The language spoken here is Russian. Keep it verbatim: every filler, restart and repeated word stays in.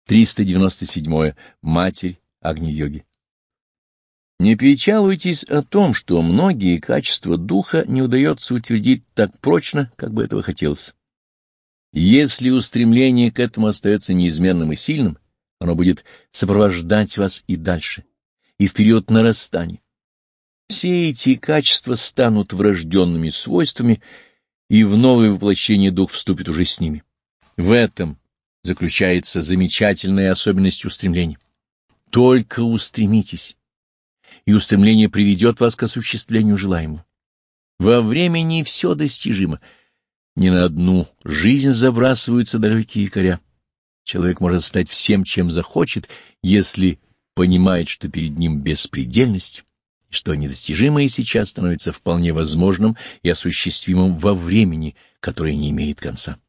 триста девяносто седьмое. Матерь Агни-йоги. Не печалуйтесь о том, что многие качества духа не удается утвердить так прочно, как бы этого хотелось. Если устремление к этому остается неизменным и сильным, оно будет сопровождать вас и дальше, и в период нарастания. Все эти качества станут врожденными свойствами, и в новое воплощение дух вступит уже с ними. В этом заключается замечательная особенность устремлений. Только устремитесь, и устремление приведет вас к осуществлению желаемого. Во времени все достижимо. Не на одну жизнь забрасываются далекие якоря. Человек может стать всем, чем захочет, если понимает, что перед ним беспредельность, и что недостижимое сейчас становится вполне возможным и осуществимым во времени, которое не имеет конца.